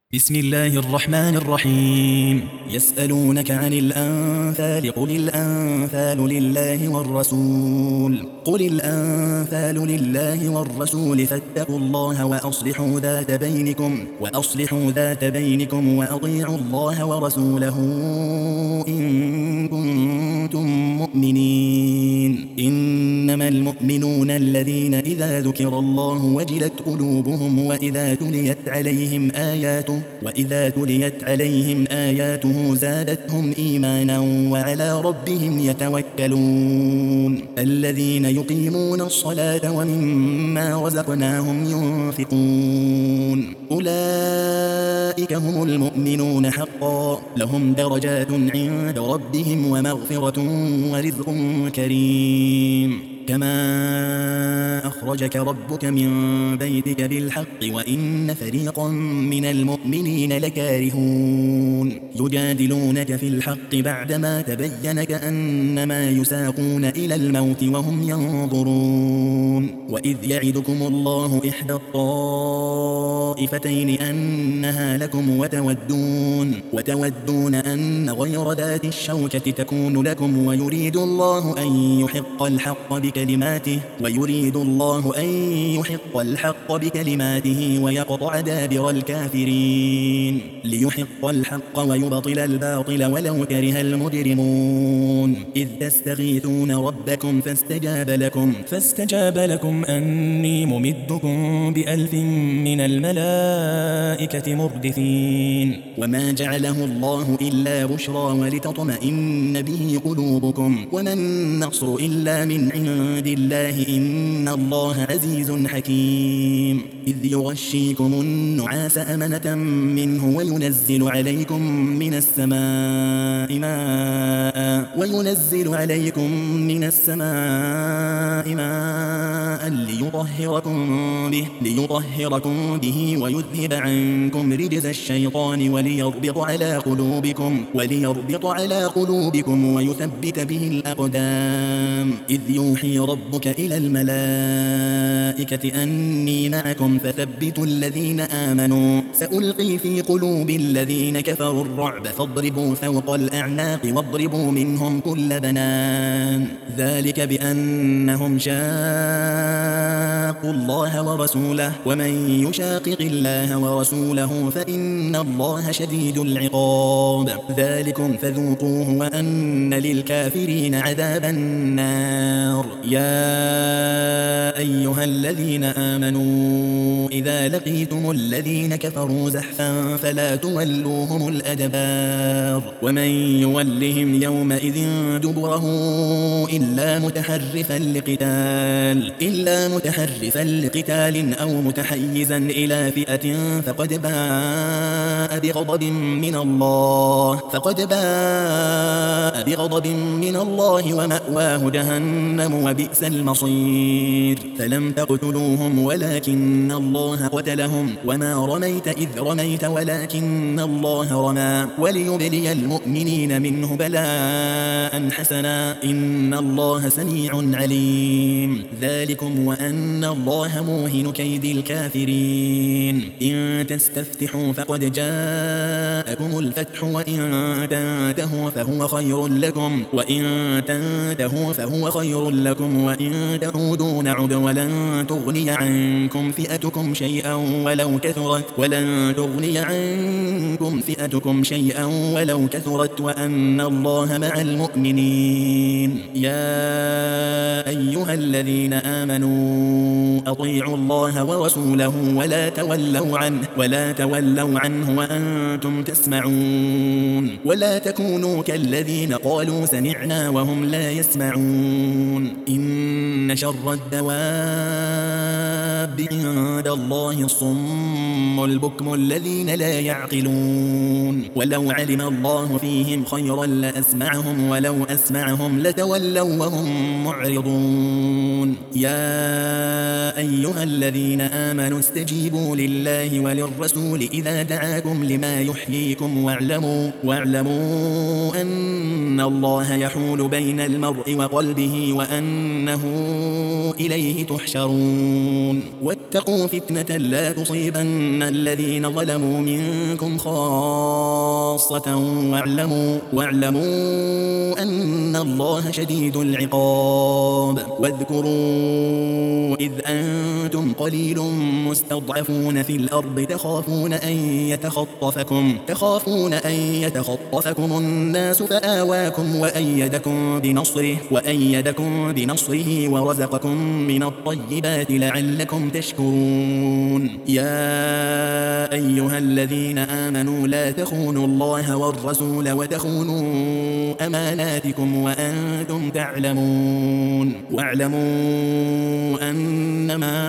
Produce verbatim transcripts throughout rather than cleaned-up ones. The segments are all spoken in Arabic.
بسم الله الرحمن الرحيم يسألونك عن الأنفال قل الأنفال لله والرسول قل الأنفال لله والرسول فاتقوا الله وأصلحوا ذات بينكم وأصلحوا ذات بينكم وأطيعوا الله ورسوله إن كنتم مؤمنين إنما المؤمنون الذين إذا ذكر الله وجلت قلوبهم وإذا تليت عليهم آياته وإذا تليت عليهم آياته زادتهم إيمانا وعلى ربهم يتوكلون الذين يقيمون الصلاة ومما رزقناهم ينفقون أولئك هم المؤمنون حقا لهم درجات عند ربهم ومغفرة ورزق كريم كما أخرجك ربك من بيتك بالحق وإن فريقا من المؤمنين لكارهون يجادلونك في الحق بعدما تبين كأنما يساقون إلى الموت وهم ينظرون وإذ يعدكم الله إحدى الطائفتين أنها لكم وتودون وتودون أن غير ذات الشوكة تكون لكم ويريد الله أن يحق الحق بكلماته ويريد الله أن يحق الحق بكلماته ويقطع دابر الكافرين ليحق الحق ويبطل الباطل ولو كره المجرمون إذ تستغيثون ربكم فاستجاب لكم فاستجاب لكم أني ممدكم بألف من الملائكة مردفين وما جعله الله إلا بشرى ولتطمئن به قلوبكم وما النصر إلا من عند الله إن الله عزيز حكيم إذ يغشيكم النعاس أمنة منه وينزل عليكم من السماء ماء وينزل عليكم من السماء ماء ليطهركم به ليطهركم به ويذهب عنكم رجز الشيطان وليربط على قلوبكم وليربط على قلوبكم ويثبت به الأقدام إذ يوحي ربك إلى الملائكة أني معكم فثبتوا الذين آمنوا سألقي في قلوب الذين كفروا الرعب فاضربوا فوق الأعناق واضربوا منهم كل بنان ذلك بأنهم شاقوا الله ورسوله ومن يشاقق الله ورسوله فإن الله شديد العقاب ذلكم فذوقوه وأن للكافرين عذاب النار يا أيها الذين آمنوا إذا لقيتم الذين كفروا زحفا فلا تولوهم الأدبار ومن يولهم يومئذ دبره إلا متحرفا لقتال إلا متحرفا لقتال أو متحيزا إلى فئة فقد باء بغضب من الله فقد باء بغضب من الله ومأواه جهنم وبئس المصير فلم تقتلوهم ولكن الله قتلهم وما رميت إذ رميت ولكن الله رمى وليبلي المؤمنين منه بلاء حسنا إن الله سميع عليم ذلكم وأن الله موهن كيد الكافرين إن تستفتحوا فقد جاءكم الفتح وإن تنتهوا فهو خير لكم وإن تنتهوا فهو خير لكم وإن تعودوا نعد ولن تغني عنكم فئتكم شيئا ولو كثرت ولن تغني عنكم فئتكم شيئا ولو كثرت وأن الله مع المؤمنين يا أيها الذين آمنوا أطيعوا الله ورسوله ولا تولوا عنه ولا تولوا عنه وأنتم تسمعون ولا تكونوا كالذين قالوا سمعنا وهم لا يسمعون إن شر الدواب عند الله الصم البكم الذين لا يعقلون ولو علم الله فيهم خيرا لأسمعهم ولو أسمعهم لتولوا وهم معرضون يا أيها الذين آمنوا استجيبوا لله وللرسول إذا دعاكم لما يحييكم واعلموا, واعلموا أن الله يحول بين المرء وقلبه وأنه إليه تحشرون واتقوا فتنة لا تصيبن الذين ظلموا منكم خاصة واعلموا, واعلموا أن الله شديد العقاب واذكروا إذ أنتم قليل مستضعفون في الأرض تخافون أن يتخطفكم, تخافون أن يتخطفكم الناس فآواكم وأيدكم بنصره, وأيدكم بنصره ورزقكم من الطيبات لعلكم تشكرون يا أيها الذين آمنوا لا تخونوا الله والرسول وتخونوا أماناتكم وأنتم تعلمون واعلموا أنما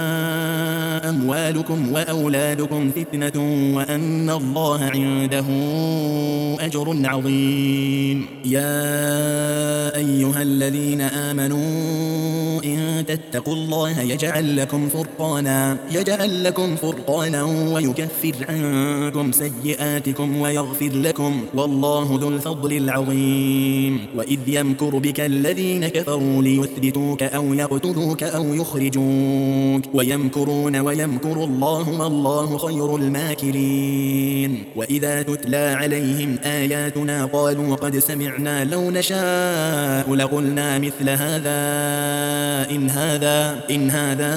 أموالكم وأولادكم فتنة وأن الله عنده أجر عظيم يا أيها الذين آمنوا إن تتقوا الله يجعل لكم فرقانا, يجعل لكم فرقانا ويكفر عنكم سيئاتكم ويغفر لكم والله ذو الفضل العظيم وإذ يمكر بك الذين كفروا ليثبتوك أو يقتلوك أو يخرجوك ويمكرون ويمكر الله والله خير الماكرين وإذا تتلى عليهم آياتنا قالوا قد سمعنا لو نشاء لقلنا مثل هذا إن هذا, إن هذا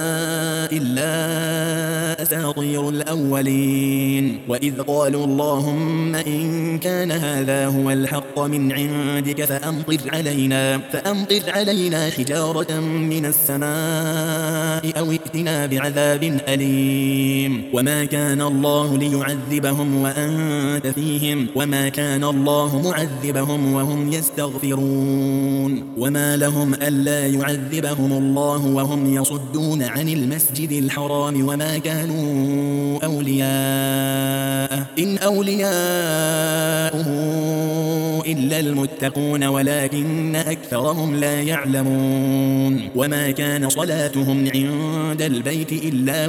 إلا أساطير الأولين وإذ قالوا اللهم إن كان هذا هو الحق من عندك فأمطر علينا, فأمطر علينا حجارة من السماء أو ائتنا بعذاب أليم وما كان الله ليعذبهم وأنت فيهم وما كان الله معذبهم وهم يستغفرون وما لهم ألا يعذبهم الله وهم يصدون عن المسجد الحرام وما كانوا أولياءه إن أولياؤه إلا المتقون ولكن أكثرهم لا يعلمون وما كان صلاتهم عند البيت إلا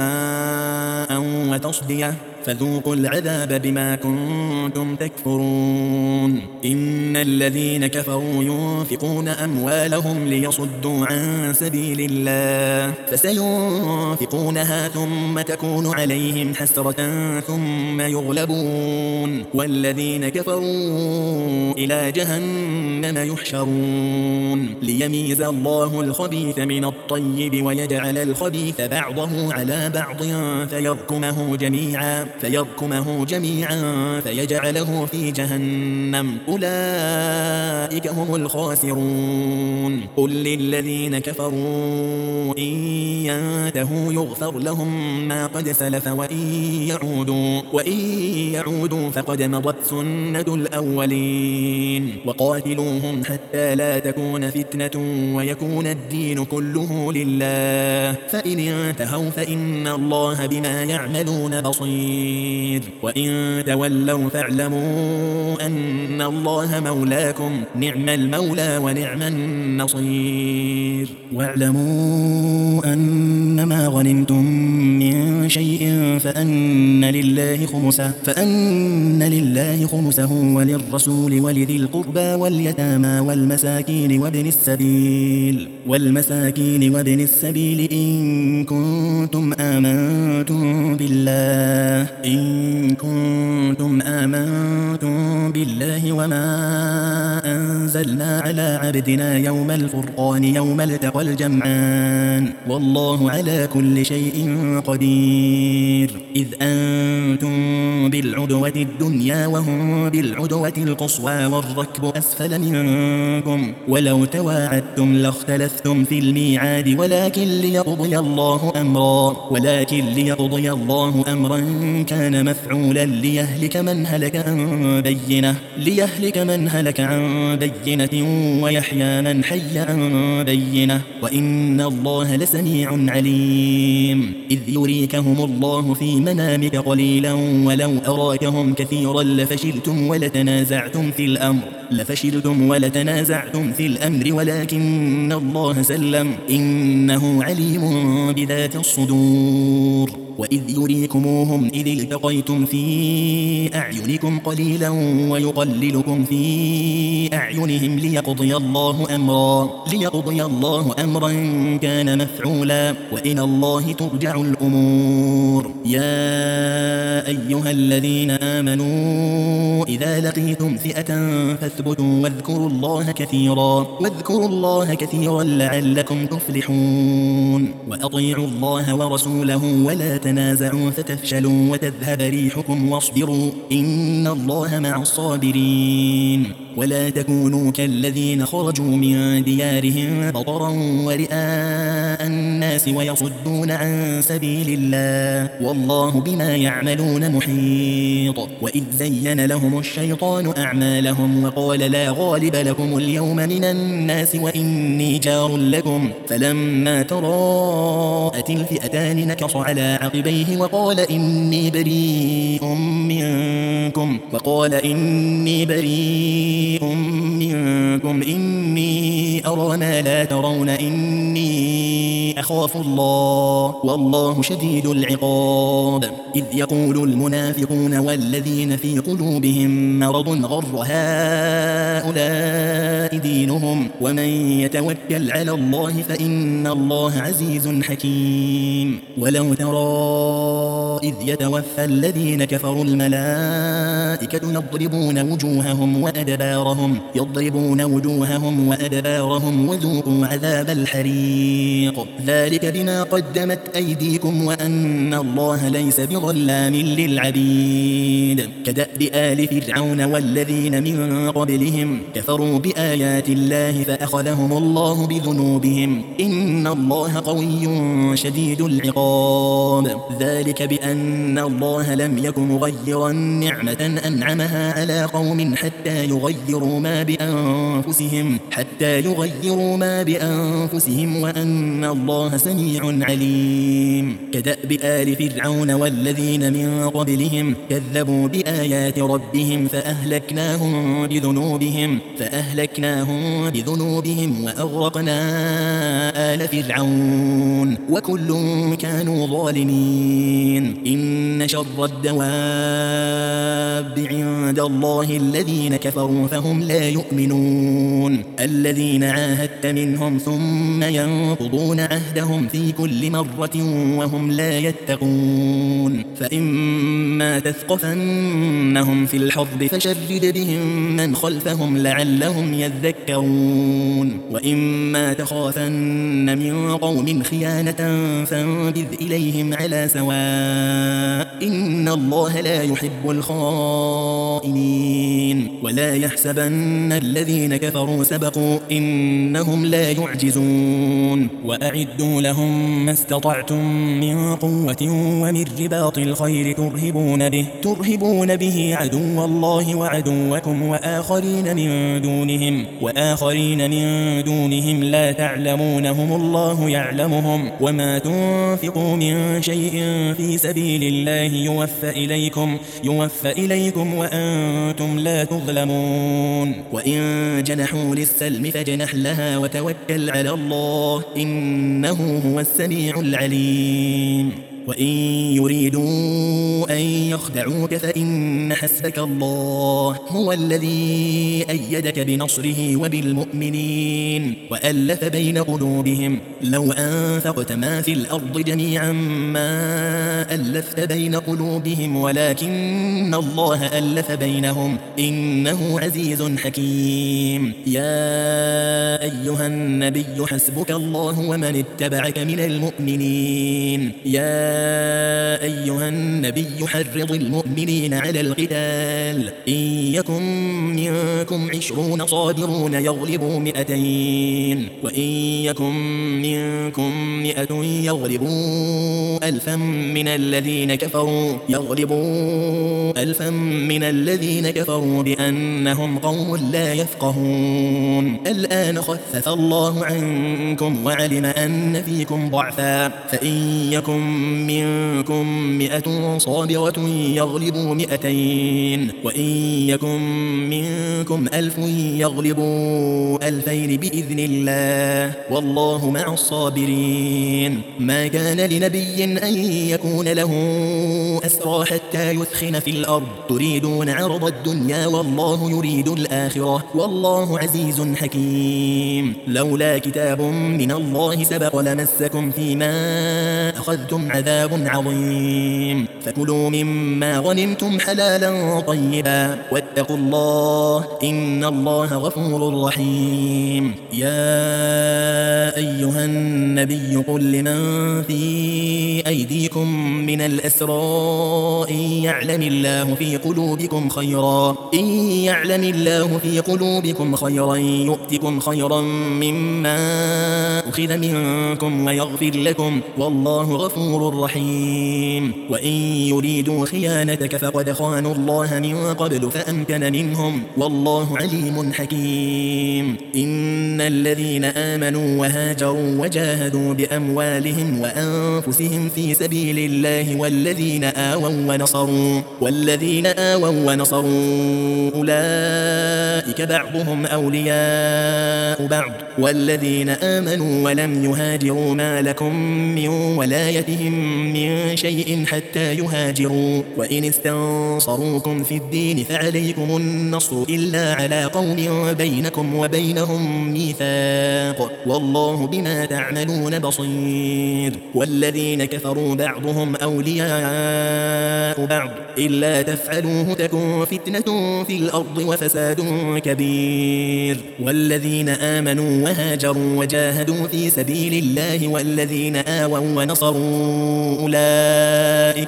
مكاء وتصدية فذوقوا العذاب بما كنتم تكفرون إن الذين كفروا ينفقون أموالهم ليصدوا عن سبيل الله فسينفقونها ثم تكون عليهم حسرة ثم يغلبون والذين كفروا إلى جهنم يحشرون ليميز الله الخبيث من الطيب ويجعل الخبيث بعضه على بعض فيركمه جميعا فيركمه جميعا فيجعله في جهنم أولئك هم الخاسرون قل للذين كفروا إن ينتهوا يغفر لهم ما قد سلف وإن يعودوا, وإن يعودوا فقد مضت سنة الأولين وقاتلوهم حتى لا تكون فتنة ويكون الدين كله لله فإن انتهوا فإن الله بما يعملون بصير وإن تولوا فاعلموا أن الله مولاكم نعم المولى ونعم النصير واعلموا أنما غنمتم من شيء فأن لله خمسه, فأن لله خمسه وللرسول ولذي القربى واليتامى والمساكين وابن السبيل والمساكين وابن السبيل إن كنتم آمنتم بالله إن كنتم آمنتم بالله وما أنزلنا على عبدنا يوم الفرقان يوم التقى الجمعان والله على كل شيء قدير إذ أنتم بالعدوة الدنيا وهم بالعدوة القصوى والركب أسفل منكم ولو تواعدتم لاختلفتم في الميعاد ولكن ليقضي الله أمرا ولكن ليقضي الله أمرا كان مفعولا ليهلك من هلك عن بينه ليهلك من هلك عن بينة ويحيى من حي عن بينة وإن الله لسميع عليم. إذ يريكهم الله في منامك قليلا ولو أراكهم كثيرا لفشلتم ولتنازعتم في الأمر لفشلتم ولتنازعتم في الأمر ولكن الله سلم إنه عليم بذات الصدور. وإذ يريكموهم إذ التقيتم في أعينكم قليلا ويقللكم في أعينهم ليقضي الله أمرا ليقضي الله أمرا كان مفعولا وإلى الله ترجع الأمور. يا أيها الذين آمنوا إذا لقيتم فئة فاثبتوا واذكروا الله كثيرا واذكروا الله كثيرا لعلكم تفلحون. وأطيعوا الله ورسوله ولا تنازعوا فتفشلوا وتذهب ريحكم واصبروا إن الله مع الصابرين. ولا تكونوا كالذين خرجوا من ديارهم بطرا ورئاء الناس ويصدون عن سبيل الله والله بما يعملون محيط. وإذ زين لهم الشيطان أعمالهم وقال لا غالب لكم اليوم من الناس وإني جار لكم فلما تراءت الفئتان نكص على عقبيه وقال إني بريء منكم وقال إني بريء منكم إني أرى ما لا ترون إني أخاف الله والله شديد العقاب. إذ يقول المنافقون والذين في قلوبهم مرض غر هؤلاء دينهم ومن يتوكل على الله فإن الله عزيز حكيم. ولو ترى إذ يتوفى الذين كفروا الملائكة يضربون وجوههم وأدبارهم يضربون وجوههم وأدبارهم وذوقوا عذاب الحريق ذلك بما قدمت أيديكم وأن الله ليس بظلام للعبيد. كدأب آل فرعون والذين من قبلهم كفروا بآيات الله فأخذهم الله بذنوبهم إن الله قوي شديد العقاب. ذلك بأن الله لم يك مغيرا نعمة أنعمها على قوم حتى يغيروا ما بأنفسهم حتى يغيروا ما بأنفسهم وأن الله سميع عليم. كدأب آل فرعون والذين من قبلهم كذبوا بآيات ربهم فأهلكناهم بذنوبهم فأهلكناهم بذنوبهم وأغرقنا آل فرعون وكل كانوا ظالمين. إن شر الدواب عند الله الذين كفروا فهم لا يؤمنون. الذين عاهدت منهم ثم ينقضون عهدهم في كل مرة وهم لا يتقون. فإما تثقفنهم في الحرب فشرد بهم من خلفهم لعلهم يذكرون. وإما تخافن من قوم خيانة فانبذ إليهم على سواء إن الله لا يحب الخائنين. ولا يحسبن الذين كفروا سبقوا إنهم لا يعجزون. وأعدوا لهم ما استطعتم من قوة ومن رباط الخيل ترهبون به ترهبون به عدو الله وعدوكم وآخرين من دونهم وآخرين من دونهم لا تعلمونهم الله يعلمهم. وما تنفقوا من شيء في سبيل الله يوفى إليكم يوفى إليكم وأنتم لا تظلمون. وإن جنحوا للسلم فجنح لها وتوكل على الله إنه هو السميع العليم. وإن يريدوا أن يخدعوك فإن حسبك الله هو الذي أيدك بنصره وبالمؤمنين وألف بين قلوبهم لو أنفقت ما في الأرض جميعا ما ألفت بين قلوبهم ولكن الله ألف بينهم إنه عزيز حكيم. يا أيها النبي حسبك الله ومن اتبعك من المؤمنين. يا أيها النبي حرض المؤمنين على القتال إن يكن منكم عشرون صابرون يغلبوا مئتين وإن يكن منكم مئة يغلبوا ألفا من الذين كفروا يغلبوا ألفا من الذين كفروا بأنهم قوم لا يفقهون الآن خفف الله عنكم وعلم أن فيكم ضعفا فإن يكن منكم مئة صابرة يغلبوا مئتين وإن يكن منكم ألف يغلبوا ألفين بإذن الله والله مع الصابرين ما كان لنبي أن يكون له أسرى حتى يثخن في الأرض تريدون عرض الدنيا والله يريد الآخرة والله عزيز حكيم لولا كتاب من الله سبق لمسكم فيما أخذتم عذاب عظيم فكلوا مما غنمتم حلالا طيبا واتقوا الله إن الله غفور رحيم يا أيها النبي قل لمن في أيديكم من الأسرى إن يعلم الله في قلوبكم خيرا إن يعلم الله في قلوبكم خيرا يؤتكم خيرا مما أخذ منكم ويغفر لكم والله غفور رحيم وإن يريدوا خيانتك فقد خانوا الله من قبل فأمكن منهم والله عليم حكيم إن الذين آمنوا وهاجروا وجاهدوا بأموالهم وأنفسهم في سبيل الله والذين آووا ونصروا والذين آووا ونصروا أولئك بعضهم أولياء بعض والذين آمنوا ولم يهاجروا ما لكم من ولايتهم من شيء حتى يهاجروا وإن استنصروكم في الدين فعليكم النصر إلا على قوم بينكم وبينهم ميثاق والله بما تعملون بصير والذين كفروا بعضهم أولياء بعض إلا تفعلوه تكن فتنة في الأرض وفساد كبير والذين آمنوا وهاجروا وجاهدوا في سبيل الله والذين آووا ونصروا أولئك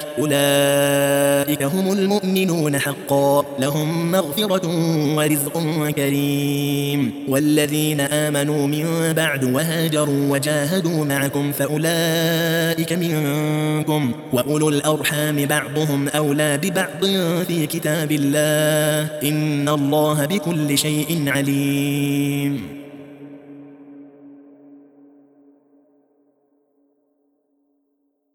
أولئك هم المؤمنون حقا لهم مغفرة ورزق كريم والذين آمنوا من بعد وهاجروا وجاهدوا معكم فأولئك منكم وأولو الأرحام بعضهم أولى ببعض في كتاب الله إن الله بكل شيء عليم